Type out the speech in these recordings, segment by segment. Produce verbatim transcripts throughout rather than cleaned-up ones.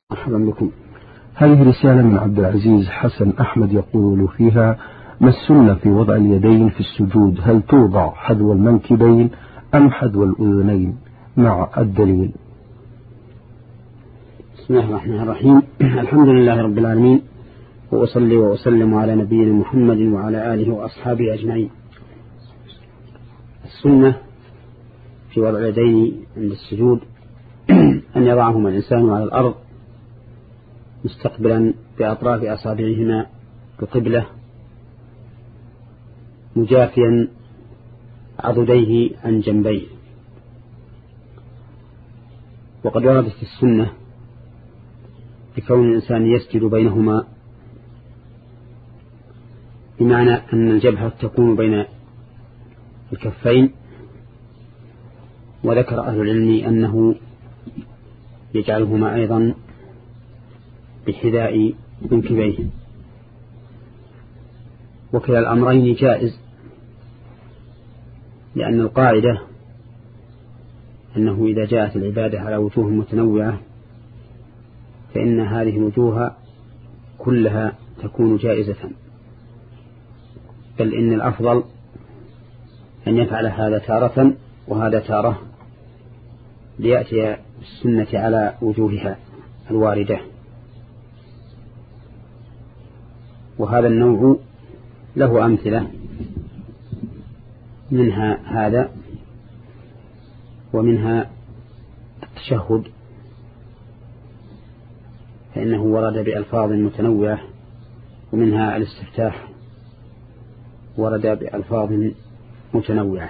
مرحبا بكم. هذه رسالة من عبد العزيز حسن أحمد يقول فيها: ما السنة في وضع اليدين في السجود؟ هل توضع حذو المنكبين أم حذو الأذنين مع الدليل؟ بسم الله الرحمن الرحيم. الحمد لله رب العالمين، وأصلي وأسلم على نبينا محمد وعلى آله وأصحابه أجمعين. السنة في وضع اليدين عند السجود أن يضعهما الإنسان على الأرض مستقبلا بأطراف أصابعهما القبلة، مجافيا عضديه عن جنبيه. وقد وردت السنة بكون الإنسان يسجد بينهما، بمعنى أن الجبهة تكون بين الكفين. وذكر أهل العلم أنه يجعلهما أيضا بحذاء منكبيه، وكلا الأمرين جائز، لأن القاعدة أنه إذا جاءت العبادة على وجوه متنوعة فإن هذه الوجوه كلها تكون جائزة، بل إن الأفضل أن يفعل هذا تارة وهذا تارة، ليأتي السنة على وجوهها الواردة. وهذا النوع له أمثلة، منها هذا ومنها التشهد، فإنه ورد بألفاظ متنوعة، ومنها الاستفتاح ورد بألفاظ متنوعة.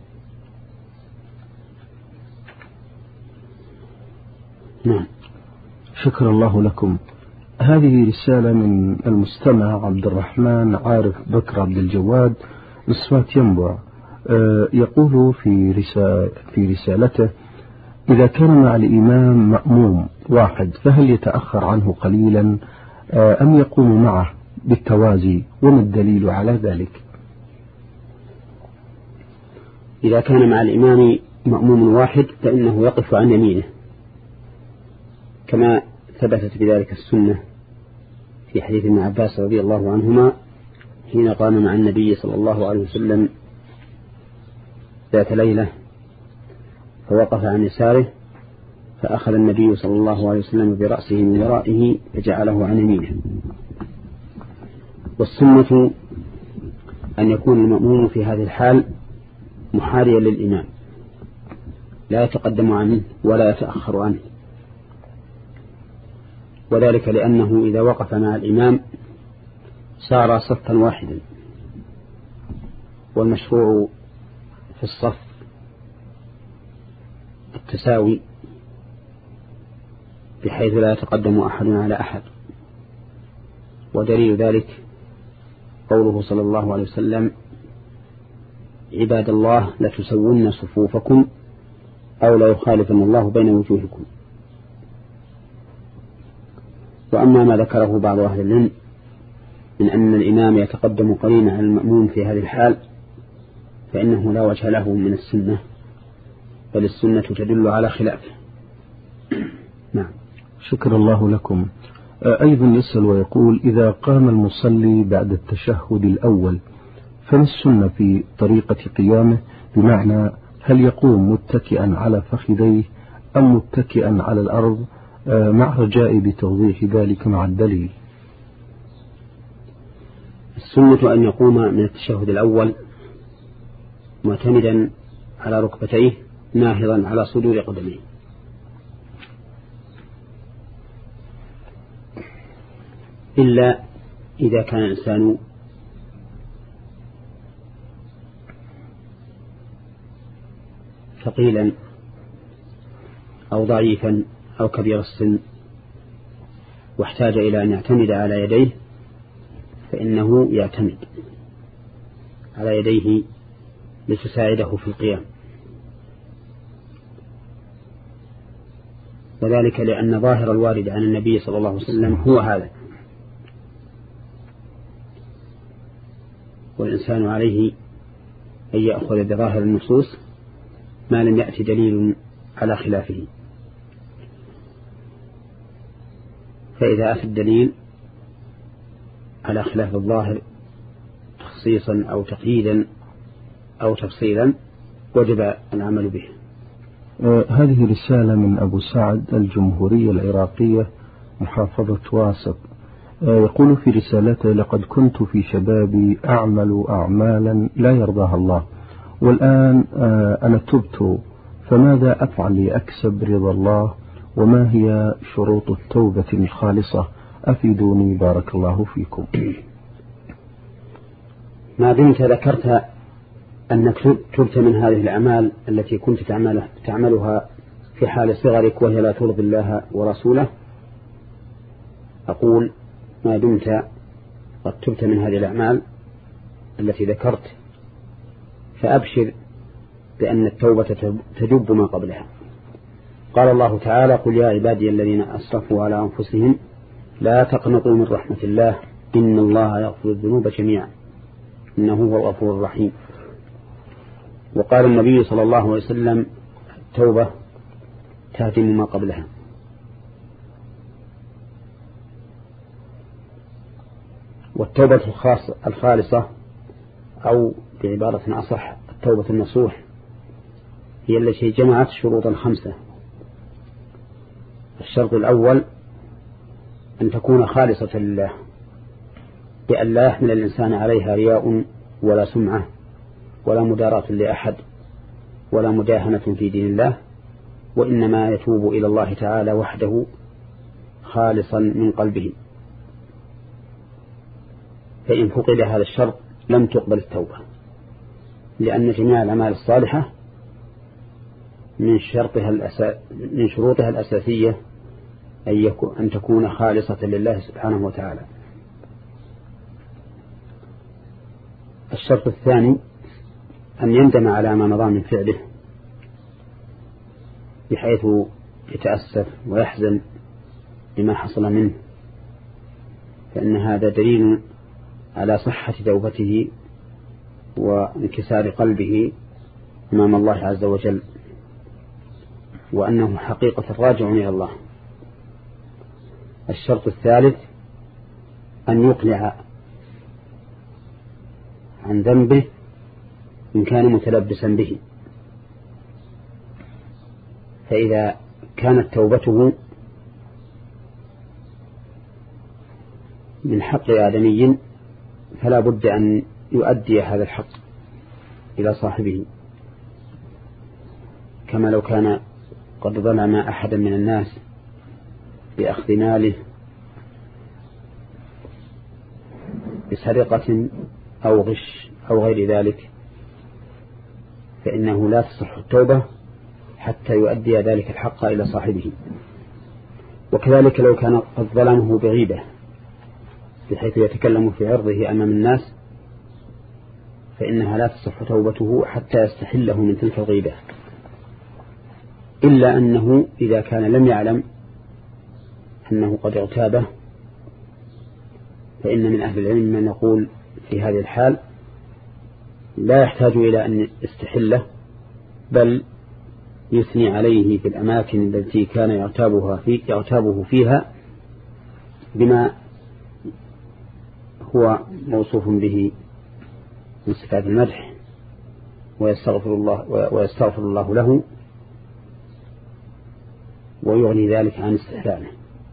نعم، شكر الله لكم. هذه رسالة من المستمع عبد الرحمن عارف بكر عبد الجواد نصفات ينبع، يقول في رسالة في رسالته: إذا كان مع الإمام مأموم واحد فهل يتأخر عنه قليلا أم يقوم معه بالتوازي؟ وما الدليل على ذلك؟ إذا كان مع الإمام مأموم واحد فإنه يقف عن يمينه، كما ثبتت بذلك السنة في حديث ابن عباس رضي الله عنهما حين قام مع النبي صلى الله عليه وسلم ذات ليلة فوقف عن يساره، فأخذ النبي صلى الله عليه وسلم برأسه من ورائه فجعله عن يمينه. والسنة أن يكون المأموم في هذه الحال محاريا للإمام، لا يتقدم عنه ولا يتأخر عنه، وذلك لأنه إذا وقف مع الإمام صار صفا واحدا، والمشروع في الصف التساوي بحيث لا يتقدم أحد على أحد. ودليل ذلك قوله صلى الله عليه وسلم: عباد الله لتسون صفوفكم أو لا يخالفن الله بين وجوهكم. وأما ما ذكره بعض أهل العلم من أن الإمام يتقدم قليلا على المأموم في هذه الحال فإنه لا وجه له من السنة، بل السنة تدل على خلافه. نعم، شكر الله لكم. أيضا يسأل ويقول: إذا قام المصلي بعد التشهد الأول فما السنة في طريقة قيامه؟ بمعنى هل يقوم متكئا على فخذيه أم متكئا على الأرض؟ مع رجاء بتوضيح ذلك مع الدليل. السنة أن يقوم من التشهد الأول معتمدا على ركبتيه ناهضا على صدور قدميه، إلا إذا كان الإنسان ثقيلا أو ضعيفا أو كبير السن واحتاج إلى أن يعتمد على يديه فإنه يعتمد على يديه لتساعده في القيام، وذلك لأن ظاهر الوارد عن النبي صلى الله عليه وسلم هو هذا، والإنسان عليه أن يأخذ بظاهر النصوص ما لم يأتي دليل على خلافه. فإذا أتى الدليل على خلاف الظاهر تخصيصا أو تقييدا أو تفصيلا وجب العمل به. آه هذه رسالة من أبو سعد، الجمهورية العراقية، محافظة واسط. آه يقول في رسالته: لقد كنت في شبابي أعمل أعمالا لا يرضاها الله، والآن آه أنا تبت، فماذا أفعل لأكسب رضا الله؟ وما هي شروط التوبة الخالصة؟ أفيدوني بارك الله فيكم. ما دمت ذكرت أنك تبت من هذه الأعمال التي كنت تعملها في حال صغرك وهي لا ترضي الله ورسوله، أقول ما دمت قد تبت من هذه الأعمال التي ذكرت فأبشر بأن التوبة تجب ما قبلها. قال الله تعالى: قل يا عبادي الذين أسرفوا على أنفسهم لا تقنطوا من رحمة الله إن الله يغفر الذنوب جميعا إنه هو الغفور الرحيم. وقال النبي صلى الله عليه وسلم: التوبة تهدم ما قبلها. والتوبة الخالصة أو بعبارة أصح التوبة النصوح هي التي جمعت شروطا خمسة. الشرط الأول أن تكون خالصة لله، بأن لا يحمل الإنسان عليها رياء ولا سمعة ولا مداراة لأحد ولا مداهنة في دين الله، وإنما يتوب إلى الله تعالى وحده خالصا من قلبه. فإن فقد هذا الشرط لم تقبل التوبة، لأن جميع الأعمال الصالحة من شرطها الأسا... من شروطها الأساسية أن, يكون... أن تكون خالصة لله سبحانه وتعالى. الشرط الثاني أن يندم على ما مضى من فعله بحيث يتأسف ويحزن لما حصل منه، فإن هذا دليل على صحة توبته وانكسار قلبه أمام الله عز وجل، وأنه حقيقة راجع إلى الله. الشرط الثالث أن يقلع عن ذنبه إن كان متلبسا به، فإذا كانت توبته من حق آدمي فلا بد أن يؤدي هذا الحق إلى صاحبه، كما لو كان قد ظلم أحدا من الناس بأخذ ماله بسرقة أو غش أو غير ذلك، فإنه لا تصح التوبة حتى يؤدي ذلك الحق إلى صاحبه. وكذلك لو كان قد ظلمه بغيبة بحيث يتكلم في عرضه أمام الناس، فإنها لا تصح توبته حتى يستحله من تلك الغيبة، إلا أنه إذا كان لم يعلم أنه قد اغتابه، فإن من أهل العلم من يقول في هذه الحال لا يحتاج إلى أن يستحله، بل يثني عليه في الأماكن التي كان يغتابها في يغتابه فيها بما هو موصوف به من صفات المدح، ويستغفر الله ويستغفر الله له ويغني ذلك عن استحلاله.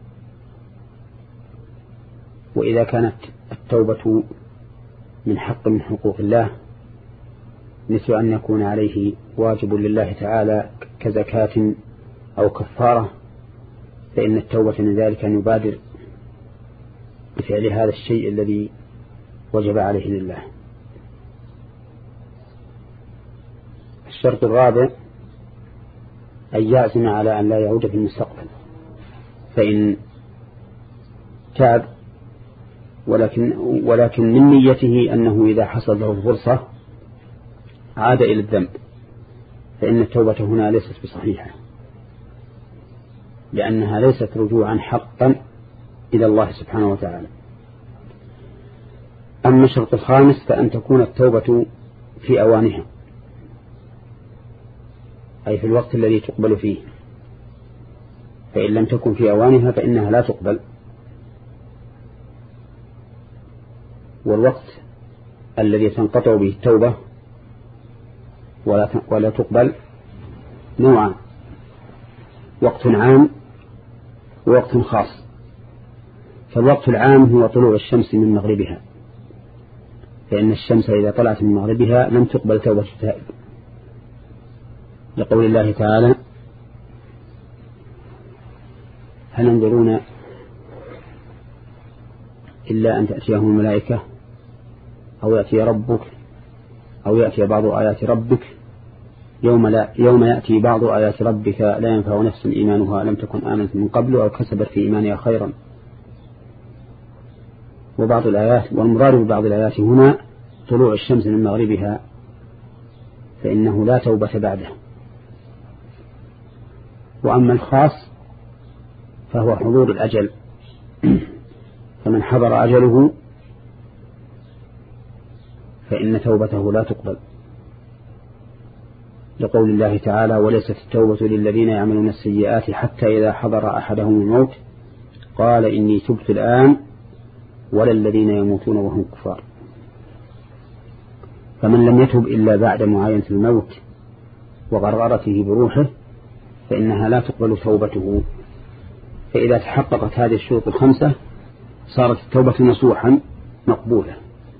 وإذا كانت التوبة من حق من حقوق الله مثل أن يكون عليه واجب لله تعالى كزكاة أو كفارة، فإن التوبة من ذلك أن يبادر بفعل هذا الشيء الذي وجب عليه لله. الشرط الرابع أن يعزم على أن لا يعود في المستقبل، فإن تاب ولكن, ولكن من نيته أنه إذا حصل له فرصة عاد إلى الذنب، فإن التوبة هنا ليست بصحيحة، لأنها ليست رجوعا حقا إلى الله سبحانه وتعالى. أما الشرط الخامس فأن تكون التوبة في أوانها، أي في الوقت الذي تقبل فيه، فإن لم تكن في أوانها فإنها لا تقبل، والوقت الذي تنقطع به التوبة ولا ولا تقبل نوعان: وقت عام ووقت خاص. فالوقت العام هو طلوع الشمس من مغربها، فإن الشمس إذا طلعت من مغربها لم تقبل توبة التائب، لقول الله تعالى: هل ينظرون إلا أن تأتيهم الملائكة أو يأتي ربك أو يأتي بعض آيات ربك يوم, لا يوم يأتي بعض آيات ربك لا ينفع نفس إيمانها لم تكن آمنت من قبل أو كسبت في إيمانها خيرا. وبعض الآيات، والمراد ببعض الآيات هنا طلوع الشمس من مغربها، فإنه لا توبة بعده. وأما الخاص فهو حضور الأجل، فمن حضر أجله فإن توبته لا تقبل، لقول الله تعالى: وليست التوبة للذين يعملون السيئات حتى إذا حضر أحدهم الموت قال إني تبت الآن ولا الذين يموتون وهم كفار. فمن لم يتب إلا بعد معاينة الموت وغرغرته بروحه فإنها لا تقبل توبته. فإذا تحققت هذه الشروط الخمسة صارت التوبة نصوحا مقبولة،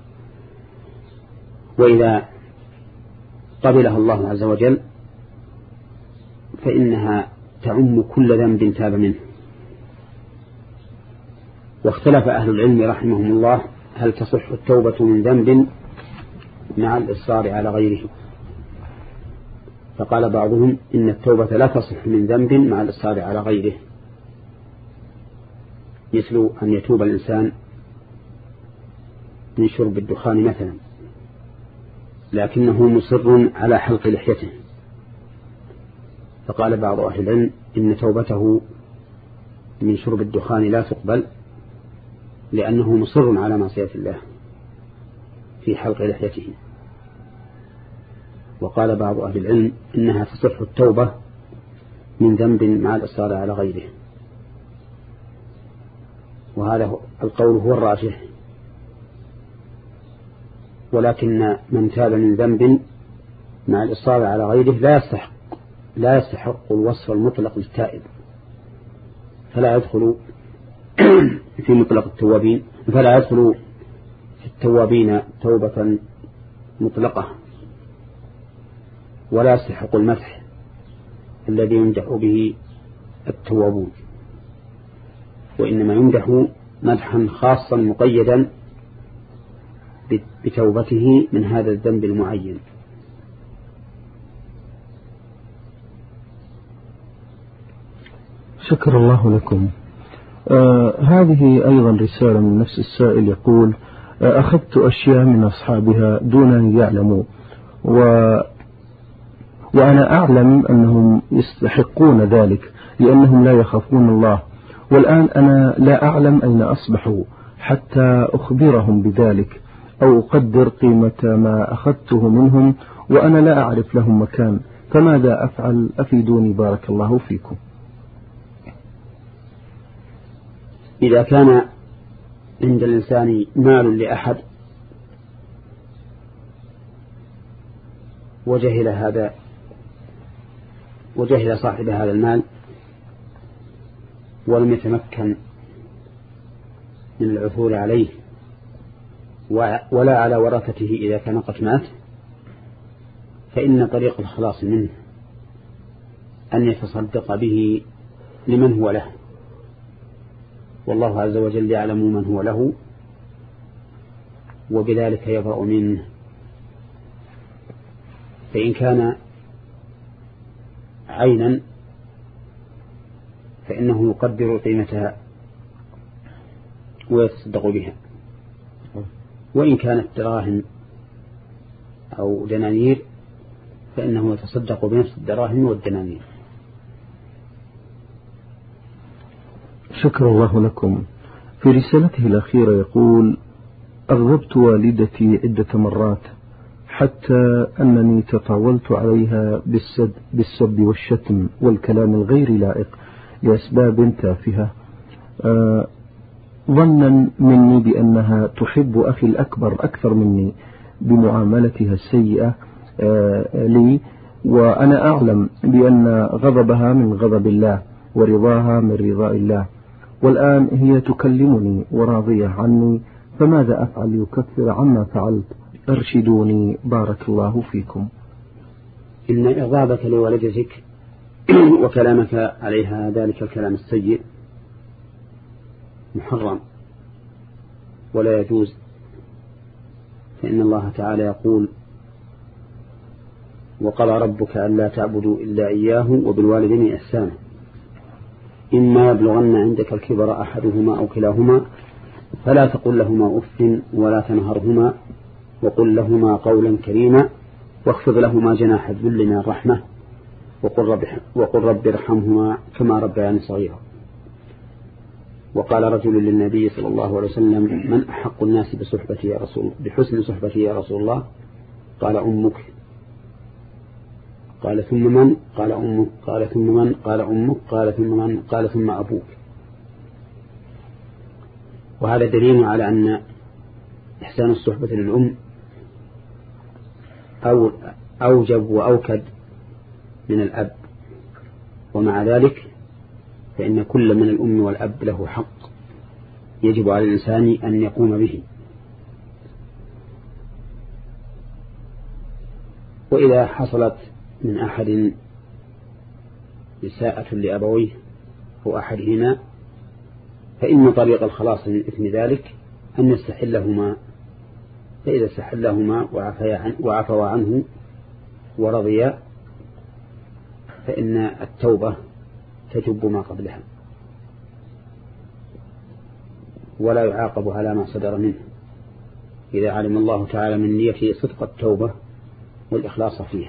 وإذا قبلها الله عز وجل فإنها تعم كل ذنب تاب منه. واختلف أهل العلم رحمهم الله هل تصح التوبة من ذنب مع الإصرار على غيره، فقال بعضهم إن التوبة لا تصح من ذنب مع الإصرار على غيره، مثل أن يتوب الإنسان من شرب الدخان مثلا لكنه مصر على حلق لحيته، فقال بعض أهل العلم إن توبته من شرب الدخان لا تقبل لأنه مصر على معصية الله في حلق لحيته. وقال بعض أهل العلم إنها تصح التوبة من ذنب مع الإصرار على غيره، وهذا القول هو الراجح. ولكن من تاب من ذنب مع الإصرار على غيره لا يستحق لا يستحق الوصف المطلق للتائب، فلا يدخل في مطلق التوابين فلا يدخل في التوابين توبة مطلقة، ولا يستحق المدح الذي يمدح به التوابون، وإنما يمدح مدحا خاصا مقيدا بتوبته من هذا الذنب المعين. شكر الله لكم. آه هذه أيضا رسالة من نفس السائل يقول: آه أخذت أشياء من أصحابها دون أن يعلموا، و وأنا أعلم أنهم يستحقون ذلك لأنهم لا يخافون الله، والآن أنا لا أعلم أين أصبحوا حتى أخبرهم بذلك أو أقدر قيمة ما أخذته منهم وأنا لا أعرف لهم مكان، فماذا أفعل؟ أفيدوني بارك الله فيكم. إذا كان عند الإنسان مال لأحد وجهل هذا وجهل صاحب هذا المال ولم يتمكن من العثور عليه ولا على ورثته إذا كان قد مات، فإن طريق الخلاص منه أن يتصدق به لمن هو له، والله عز وجل يعلم من هو له وبذلك يبرأ منه. فإن كان عينا فإنه يقدر قيمتها ويتصدق بها، وإن كانت دراهم أو دنانير فإنه يتصدق بنفس الدراهم والدنانير. شكر الله لكم. في رسالته الأخيرة يقول: أغضبت والدتي عدة مرات حتى أنني تطاولت عليها بالسب, بالسب والشتم والكلام الغير لائق لأسباب تافهة. آه ظنا مني بأنها تحب أخي الأكبر أكثر مني بمعاملتها السيئة لي، وأنا أعلم بأن غضبها من غضب الله ورضاها من رضاء الله، والآن هي تكلمني وراضية عني، فماذا أفعل لأكفر عما فعلت؟ ارشدوني بارك الله فيكم. إن إغضابك لوالدتك وكلامك عليها ذلك الكلام السيء محرم ولا يجوز، فإن الله تعالى يقول: وقضى ربك ألا تعبدوا إلا إياه وبالوالدين إحسانا، إما يبلغن عندك الكبر أحدهما أو كلاهما فلا تقل لهما أف ولا تنهرهما وقل لهما قولا كريما واخفض لهما جناح الذل من الرحمة وقل رب, وقل رب ارحمهما كما ربياني صغيرا. وقال رجل للنبي صلى الله عليه وسلم: من أحق الناس بصحبتي يا رسول بحسن صحبتي يا رسول الله؟ قال: أمك. قال: ثم من؟ قال: أمك. قال: ثم من؟ قال: أمك. قال: ثم من؟ قال: ثم أبوك. وهذا دليل على أن إحسان الصحبة للأم أو أوجب وأوكد من الأب، ومع ذلك فإن كل من الأم والأب له حق يجب على الإنسان أن يقوم به. وإذا حصلت من أحد إساءة لأبويه أو أحدهما فإن طريق الخلاص من إثم ذلك أن يستحلهما، فإذا استحلهما وعفوا عنه ورضيا فإن التوبة تجب ما قبلها ولا يعاقب على ما صدر منه إذا علم الله تعالى من نيته صدق التوبة والإخلاص فيها.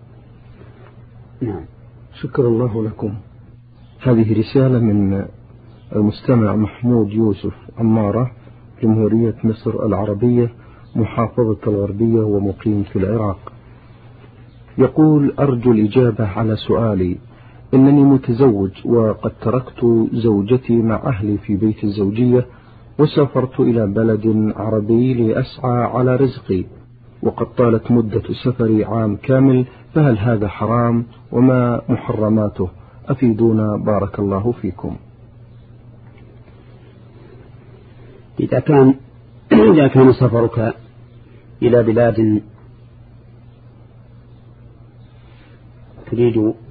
نعم. شكر الله لكم. هذه رسالة من المستمع محمود يوسف عمارة، جمهورية مصر العربية، محافظة الغربية، ومقيم في العراق. يقول: أرجو الإجابة على سؤالي. إنني متزوج وقد تركت زوجتي مع أهلي في بيت الزوجية وسافرت إلى بلد عربي لأسعى على رزقي، وقد طالت مدة سفري عام كامل، فهل هذا حرام وما محرماته؟ أفيدونا بارك الله فيكم. إذا كان إذا كان سفرك إلى بلاد تريد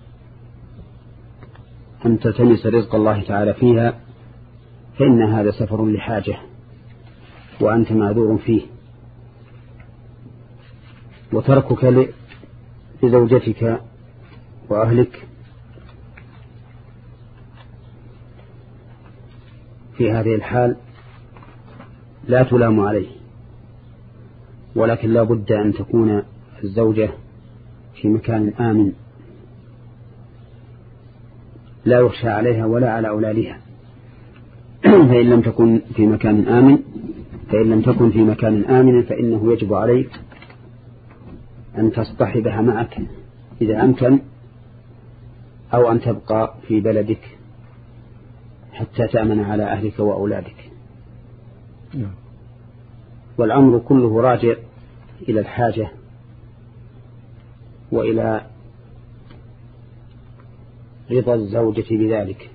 أن تلتمس رزق الله تعالى فيها فإن هذا سفر لحاجة وأنت معذور فيه، وتركك لزوجتك وأهلك في هذه الحال لا تلام عليه، ولكن لا بد أن تكون الزوجة في مكان آمن لا يخشى عليها ولا على أولادها. فإن لم تكن في مكان آمن فإن لم تكن في مكان آمن فإنه يجب عليك أن تصطحبها معك إذا أمكن، أو أن تبقى في بلدك حتى تأمن على أهلك وأولادك. والأمر كله راجع إلى الحاجة وإلى رضا الزوجة بذلك،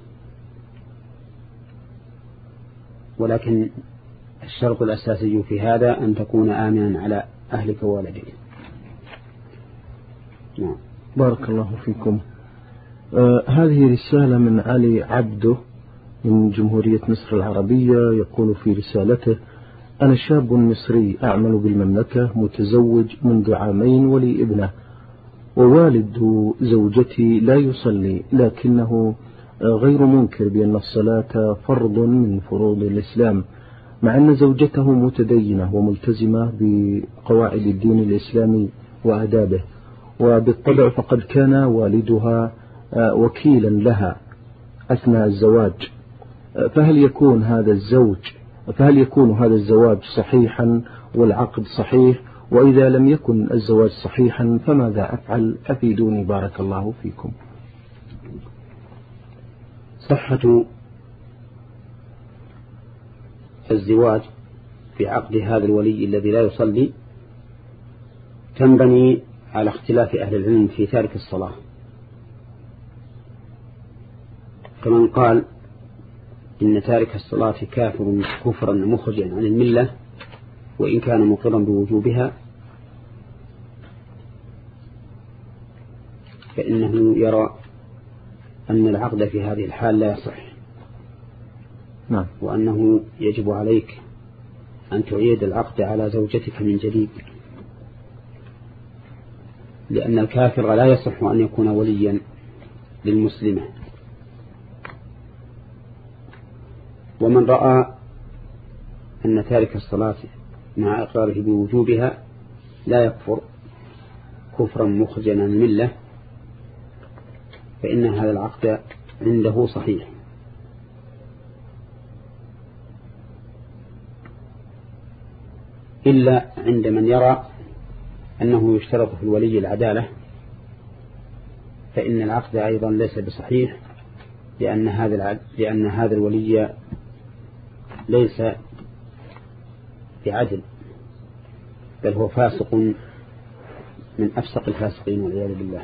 ولكن الشرط الأساسي في هذا أن تكون آمنا على أهلك وولدك. نعم. بارك الله فيكم. آه هذه رسالة من علي عبده من جمهورية مصر العربية، يقول في رسالته: أنا شاب مصري أعمل بالمملكة، متزوج منذ عامين ولي ابنة، ووالد زوجتي لا يصلي، لكنه غير منكر بأن الصلاة فرض من فروض الإسلام، مع أن زوجته متدينة وملتزمة بقواعد الدين الإسلامي وآدابه، وبالطبع فقد كان والدها وكيلا لها أثناء الزواج. فهل يكون هذا الزوج فهل يكون هذا الزواج صحيحا والعقد صحيح؟ وإذا لم يكن الزواج صحيحا فماذا أفعل؟ أفيدوني بارك الله فيكم. صحة الزواج بعقد هذا الولي الذي لا يصلي تنبني على اختلاف أهل العلم في تارك الصلاة. فمن قال إن تارك الصلاة كافر كفرا مخرجا عن الملة وإن كان مقرا بوجوبها فإنه يرى أن العقد في هذه الحال لا يصح، نعم. وأنه يجب عليك أن تعيد العقد على زوجتك من جديد، لأن الكافر لا يصح أن يكون وليا للمسلمة. ومن رأى أن تارك الصلاة مع إقراره بوجوبها لا يكفر كفرا مخرجا عن الملة فإن هذا العقد عنده صحيح. إلا عند من يرى أنه يشترط في الولي العدالة فإن العقد أيضا ليس بصحيح، لأن هذا العد... لأن هذا الولي ليس بعدل بل هو فاسق من أفسق الفاسقين والعياذ بالله.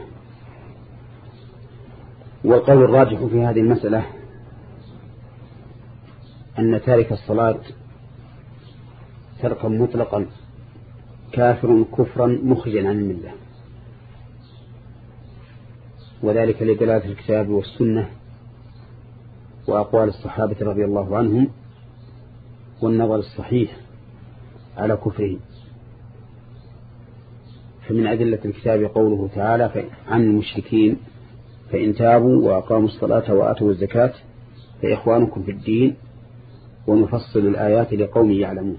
والقول الراجح في هذه المسألة أن تارك الصلاة تركا مطلقا كافر كفرا مخرجا عن الملة، وذلك لدلالة الكتاب والسنة وأقوال الصحابة رضي الله عنهم والنظر الصحيح على كفره. فمن أدلة الكتاب قوله تعالى عن المشركين فإن تابوا وأقاموا الصلاة وآتوا الزكاة فإخوانكم في الدين ونفصل الآيات لقوم يعلمون.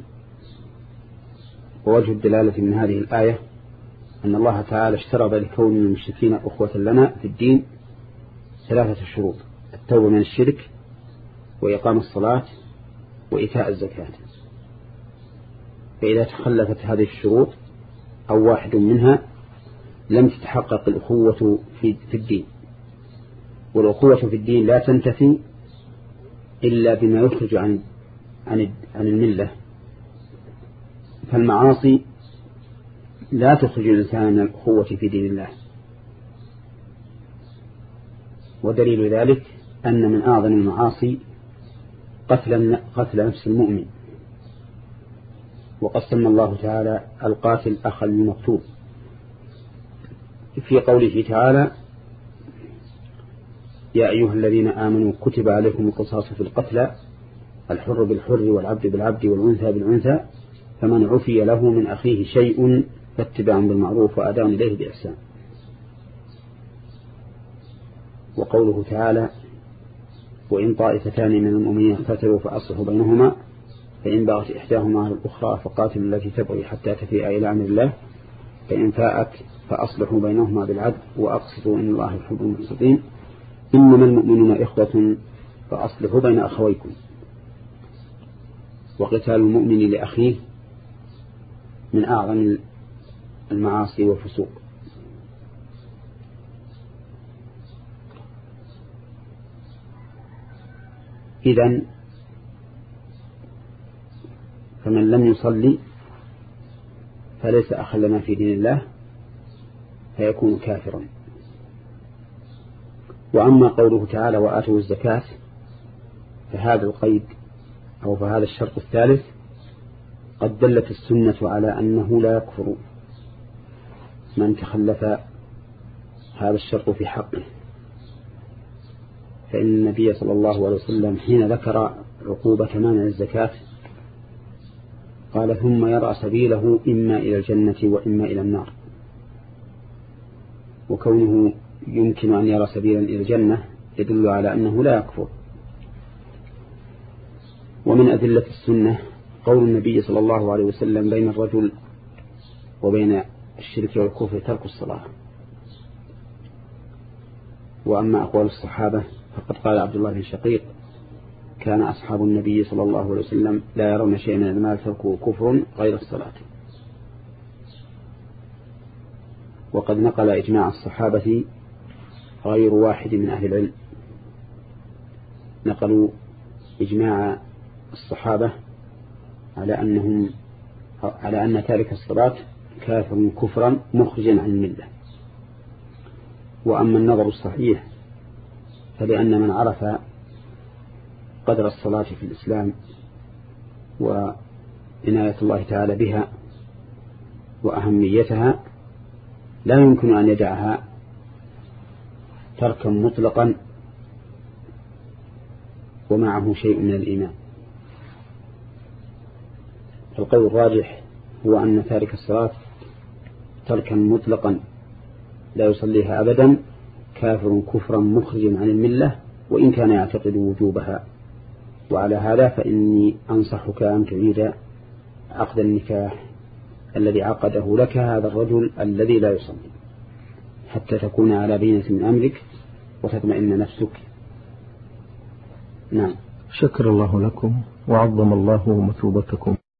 ووجه الدلالة من هذه الآية أن الله تعالى اشترط لكون المشركين أخوة لنا في الدين ثلاثة شروط: التوبة من الشرك وإقام الصلاة وإيتاء الزكاة. فإذا تخلفت هذه الشروط أو واحد منها لم تتحقق الأخوة في الدين، والأخوة في الدين لا تنتفي إلا بما يخرج عن عن عن الملة. فالمعاصي لا تخرج الإنسان من الأخوة في دين الله، ودليل ذلك أن من أعظم المعاصي قتل قتل نفس المؤمن، وقد سمى الله تعالى القاتل أخا للمقتول في قوله تعالى: يا أيها الذين آمنوا كتب عليكم القصاص في القتلى الحر بالحر والعبد بالعبد والأنثى بالأنثى فمن عفي له من أخيه شيء فاتباع بالمعروف وأداء إليه بإحسان. وقوله تعالى: وإن طائفتان من المؤمنين اقتتلوا فأصلحوا بينهما فإن بغت إحداهما على الأخرى فقاتلوا التي تبغي حتى تفيء إلى أمر الله فإن فاءت فأصلحوا بينهما بالعدل وأقسطوا إن الله يحب المقسطين إنما المؤمنون إخوة فأصلحوا بين أخويكم. وقتال المؤمن لأخيه من أعظم المعاصي والفسوق. إذن فمن لم يصلي فليس أخا لنا في دين الله فيكون كافرا. وأما قوله تعالى وآتوا الزكاة فهذا القيد أو فهذا الشرط الثالث قد دلت السنة على أنه لا يكفر من تخلف هذا الشرط في حقه. فإن النبي صلى الله عليه وسلم حين ذكر عقوبة مانع الزكاة قال ثم يرى سبيله إما إلى الجنة وإما إلى النار. وكونه يمكن أن يرى سبيلا إلى الجنة يدل على أنه لا يكفر. ومن أدلة السنة قول النبي صلى الله عليه وسلم بين الرجل وبين الشرك والكفر ترك الصلاة. وأما أقوال الصحابة فقد قال عبد الله بن شقيق كان أصحاب النبي صلى الله عليه وسلم لا يرون شيئا من المال تركه كفر غير الصلاة. وقد نقل إجماع الصحابة غير واحد من أهل العلم، نقلوا إجماع الصحابة على أنهم على أن تارك الصلاة كافر كفرا مخرجا عن الملة. وأما النظر الصحيح فلأن من عرف قدر الصلاة في الإسلام وعناية الله تعالى بها وأهميتها لا يمكن أن يدعها تركا مطلقا ومعه شيء من الإيمان. القول الراجح هو أن تارك الصلاة تركا مطلقا لا يصليها أبدا كافر كفرا مخرجا عن الملة وإن كان يعتقد وجوبها. وعلى هذا فإني أنصحك أن تعيد عقد النكاح الذي عقده لك هذا الرجل الذي لا يصلي حتى تكون على بينة من أمرك وتطمئن نفسك. نعم. شكر الله لكم وعظم الله مثوبتكم.